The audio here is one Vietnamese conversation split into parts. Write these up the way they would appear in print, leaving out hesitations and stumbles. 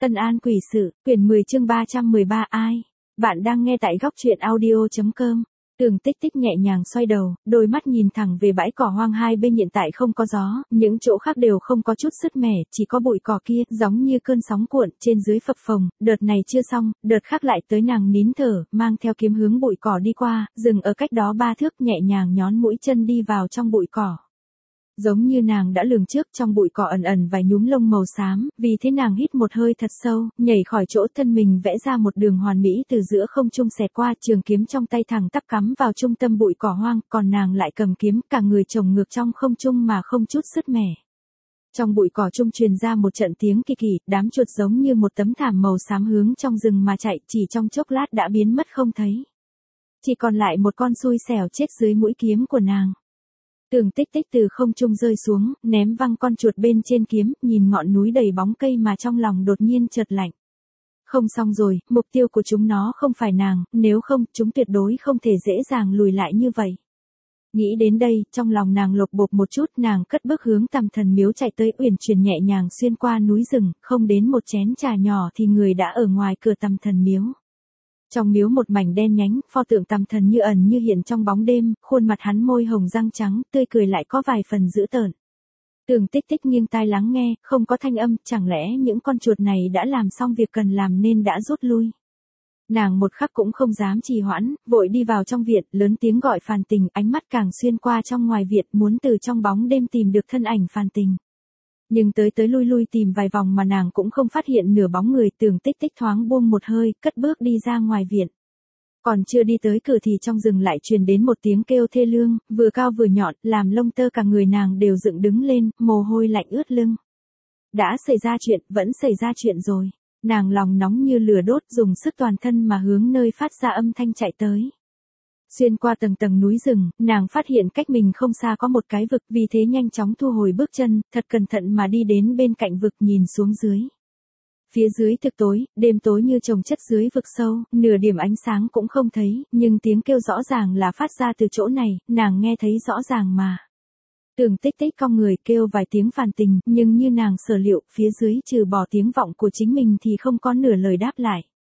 Tân An Quỷ Sự, quyển 10 chương 313 ai? Bạn đang nghe tại góc truyện audio.com. Tường Tích Tích nhẹ nhàng xoay đầu, đôi mắt nhìn thẳng về bãi cỏ hoang hai bên hiện tại không có gió, những chỗ khác đều không có chút sứt mẻ, chỉ có bụi cỏ kia, giống như cơn sóng cuộn, trên dưới phập phồng, đợt này chưa xong, đợt khác lại tới nàng nín thở, mang theo kiếm hướng bụi cỏ đi qua, dừng ở cách đó 3 thước nhẹ nhàng nhón mũi chân đi vào trong bụi cỏ. Giống như nàng đã lường trước trong bụi cỏ ẩn ẩn vài nhúm lông màu xám, vì thế nàng hít một hơi thật sâu, nhảy khỏi chỗ thân mình vẽ ra một đường hoàn mỹ từ giữa không trung xẹt qua, trường kiếm trong tay thẳng tắp cắm vào trung tâm bụi cỏ hoang, còn nàng lại cầm kiếm, cả người chồng ngược trong không trung mà không chút sứt mẻ. Trong bụi cỏ trung truyền ra một trận tiếng kỳ kỳ, đám chuột giống như một tấm thảm màu xám hướng trong rừng mà chạy, chỉ trong chốc lát đã biến mất không thấy. Chỉ còn lại một con xui xẻo chết dưới mũi kiếm của nàng. Tường Tích Tích từ không trung rơi xuống, ném văng con chuột bên trên kiếm, nhìn ngọn núi đầy bóng cây mà trong lòng đột nhiên chợt lạnh. Không xong rồi, mục tiêu của chúng nó không phải nàng, nếu không, chúng tuyệt đối không thể dễ dàng lùi lại như vậy. Nghĩ đến đây, trong lòng nàng lột bột một chút, nàng cất bước hướng Tằm Thần Miếu chạy tới, uyển chuyển nhẹ nhàng xuyên qua núi rừng, không đến một chén trà nhỏ thì người đã ở ngoài cửa Tằm Thần Miếu. Trong miếu một mảnh đen nhánh, pho tượng Tằm Thần như ẩn như hiện trong bóng đêm, khuôn mặt hắn môi hồng răng trắng, tươi cười lại có vài phần dữ tợn. Tường Tích Tích nghiêng tai lắng nghe, không có thanh âm, chẳng lẽ những con chuột này đã làm xong việc cần làm nên đã rút lui. Nàng một khắc cũng không dám trì hoãn, vội đi vào trong viện, lớn tiếng gọi Phàn Tình, ánh mắt càng xuyên qua trong ngoài viện, muốn từ trong bóng đêm tìm được thân ảnh Phàn Tình. Nhưng tới lui lui tìm vài vòng mà nàng cũng không phát hiện nửa bóng người. Tường Tích Tích thoáng buông một hơi, cất bước đi ra ngoài viện. Còn chưa đi tới cửa thì trong rừng lại truyền đến một tiếng kêu thê lương, vừa cao vừa nhọn, làm lông tơ cả người nàng đều dựng đứng lên, mồ hôi lạnh ướt lưng. Đã xảy ra chuyện, vẫn xảy ra chuyện rồi. Nàng lòng nóng như lửa đốt, dùng sức toàn thân mà hướng nơi phát ra âm thanh chạy tới. Xuyên qua tầng tầng núi rừng, nàng phát hiện cách mình không xa có một cái vực, vì thế nhanh chóng thu hồi bước chân, thật cẩn thận mà đi đến bên cạnh vực nhìn xuống dưới. Phía dưới thực tối, đêm tối như chồng chất dưới vực sâu, nửa điểm ánh sáng cũng không thấy, nhưng tiếng kêu rõ ràng là phát ra từ chỗ này, nàng nghe thấy rõ ràng mà. Tường Tích Tích cong người kêu vài tiếng Phàn Tình, nhưng như nàng sở liệu, phía dưới trừ bỏ tiếng vọng của chính mình thì không có nửa lời đáp lại.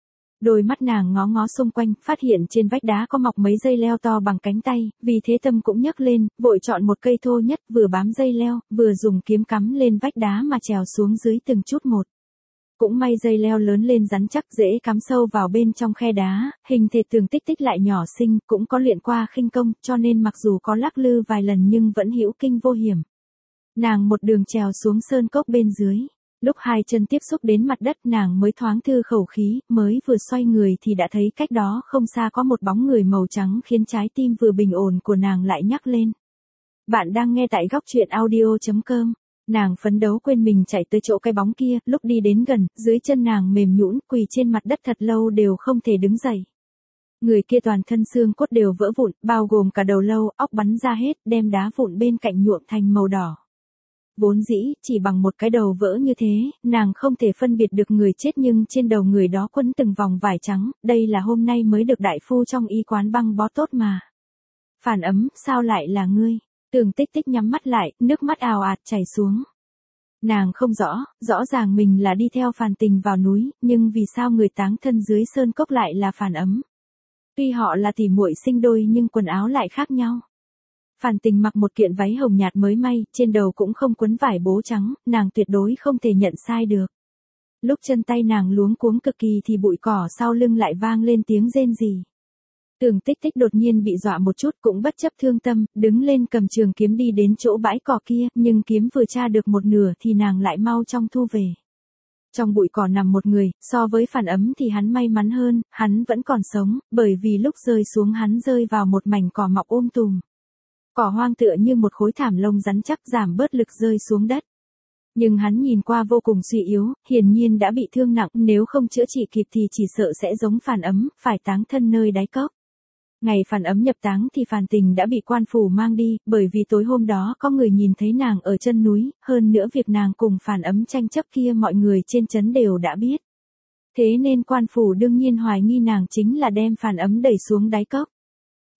Đôi mắt nàng ngó ngó xung quanh, phát hiện trên vách đá có mọc mấy dây leo to bằng cánh tay, vì thế tâm cũng nhấc lên, vội chọn một cây thô nhất, vừa bám dây leo, vừa dùng kiếm cắm lên vách đá mà trèo xuống dưới từng chút một. Cũng may dây leo lớn lên rắn chắc, dễ cắm sâu vào bên trong khe đá, hình thể Tường Tích Tích lại nhỏ xinh, cũng có luyện qua khinh công, cho nên mặc dù có lắc lư vài lần nhưng vẫn hữu kinh vô hiểm. Nàng một đường trèo xuống sơn cốc bên dưới. Lúc hai chân tiếp xúc đến mặt đất nàng mới thoáng thư khẩu khí, mới vừa xoay người thì đã thấy cách đó không xa có một bóng người màu trắng khiến trái tim vừa bình ổn của nàng lại nhắc lên. Bạn đang nghe tại góc truyện audio.com. Nàng phấn đấu quên mình chạy tới chỗ cái bóng kia, lúc đi đến gần, dưới chân nàng mềm nhũn, quỳ trên mặt đất thật lâu đều không thể đứng dậy. Người kia toàn thân xương cốt đều vỡ vụn, bao gồm cả đầu lâu, óc bắn ra hết, đem đá vụn bên cạnh nhuộm thành màu đỏ. Vốn dĩ, chỉ bằng một cái đầu vỡ như thế, nàng không thể phân biệt được người chết, nhưng trên đầu người đó quấn từng vòng vải trắng, đây là hôm nay mới được đại phu trong y quán băng bó tốt mà. Phản Ấm, sao lại là ngươi? Tường Tích Tích nhắm mắt lại, nước mắt ào ạt chảy xuống. Nàng không rõ ràng mình là đi theo Phàn Tình vào núi, nhưng vì sao người táng thân dưới sơn cốc lại là Phản Ấm? Tuy họ là tỉ muội sinh đôi nhưng quần áo lại khác nhau. Phàn Tình mặc một kiện váy hồng nhạt mới may, trên đầu cũng không quấn vải bố trắng, nàng tuyệt đối không thể nhận sai được. Lúc chân tay nàng luống cuống cực kỳ thì bụi cỏ sau lưng lại vang lên tiếng rên rỉ. Tường Tích Tích đột nhiên bị dọa một chút, cũng bất chấp thương tâm, đứng lên cầm trường kiếm đi đến chỗ bãi cỏ kia, nhưng kiếm vừa tra được một nửa thì nàng lại mau chóng thu về. Trong bụi cỏ nằm một người, so với Phản Ấm thì hắn may mắn hơn, hắn vẫn còn sống, bởi vì lúc rơi xuống hắn rơi vào một mảnh cỏ mọc tùm. Cỏ hoang tựa như một khối thảm lông rắn chắc, giảm bớt lực rơi xuống đất. Nhưng hắn nhìn qua vô cùng suy yếu, hiển nhiên đã bị thương nặng, nếu không chữa trị kịp thì chỉ sợ sẽ giống Phản Ấm, phải táng thân nơi đáy cốc. Ngày Phản Ấm nhập táng thì Phàn Tình đã bị quan phủ mang đi, bởi vì tối hôm đó có người nhìn thấy nàng ở chân núi, hơn nữa việc nàng cùng Phản Ấm tranh chấp kia mọi người trên trấn đều đã biết. Thế nên quan phủ đương nhiên hoài nghi nàng chính là đem Phản Ấm đẩy xuống đáy cốc.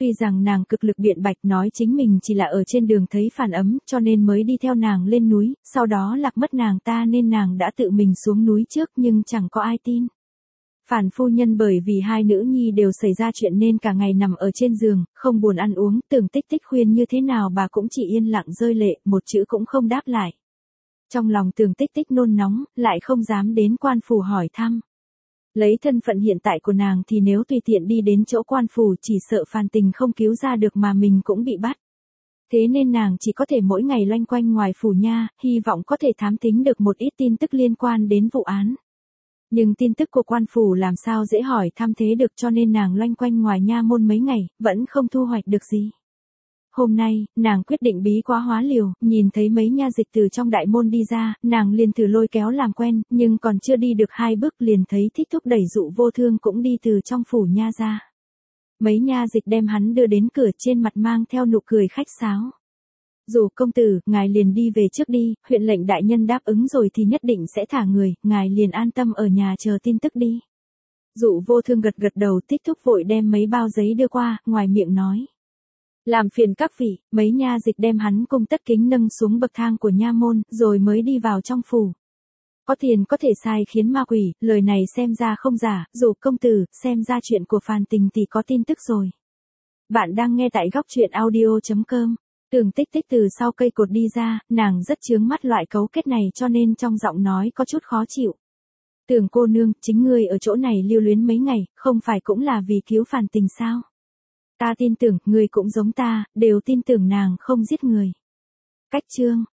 Tuy rằng nàng cực lực biện bạch nói chính mình chỉ là ở trên đường thấy phản ấm cho nên mới đi theo nàng lên núi, sau đó lạc mất nàng ta nên nàng đã tự mình xuống núi trước nhưng chẳng có ai tin. Phản phu nhân bởi vì hai nữ nhi đều xảy ra chuyện nên cả ngày nằm ở trên giường, không buồn ăn uống, Tưởng Tích Tích khuyên như thế nào bà cũng chỉ yên lặng rơi lệ, một chữ cũng không đáp lại. Trong lòng Tưởng Tích Tích nôn nóng, lại không dám đến quan phủ hỏi thăm. Lấy thân phận hiện tại của nàng thì nếu tùy tiện đi đến chỗ quan phủ chỉ sợ Phan Tình không cứu ra được mà mình cũng bị bắt. Thế nên nàng chỉ có thể mỗi ngày loanh quanh ngoài phủ nha, hy vọng có thể thám thính được một ít tin tức liên quan đến vụ án. Nhưng tin tức của quan phủ làm sao dễ hỏi thăm thế được cho nên nàng loanh quanh ngoài nha môn mấy ngày, vẫn không thu hoạch được gì. Hôm nay, nàng quyết định bí quá hóa liều, nhìn thấy mấy nha dịch từ trong đại môn đi ra, nàng liền thử lôi kéo làm quen, nhưng còn chưa đi được 2 bước liền thấy Thích Thúc đẩy Dụ Vô Thương cũng đi từ trong phủ nha ra. Mấy nha dịch đem hắn đưa đến cửa, trên mặt mang theo nụ cười khách sáo. Dụ công tử, ngài liền đi về trước đi, huyện lệnh đại nhân đáp ứng rồi thì nhất định sẽ thả người, ngài liền an tâm ở nhà chờ tin tức đi. Dụ Vô Thương gật gật đầu, Thích Thúc vội đem mấy bao giấy đưa qua, ngoài miệng nói. Làm phiền các vị, mấy nha dịch đem hắn cùng tất kính nâng xuống bậc thang của nha môn, rồi mới đi vào trong phủ. Có tiền có thể sai khiến ma quỷ, lời này xem ra không giả, Dụ công tử, xem ra chuyện của Phan Tình thì có tin tức rồi. Bạn đang nghe tại góc truyện audio.com. Tưởng Tích Tích từ sau cây cột đi ra, nàng rất chướng mắt loại cấu kết này cho nên trong giọng nói có chút khó chịu. Tưởng cô nương, chính ngươi ở chỗ này lưu luyến mấy ngày, không phải cũng là vì cứu Phan Tình sao? Ta tin tưởng, ngươi cũng giống ta, đều tin tưởng nàng không giết người. Cách chương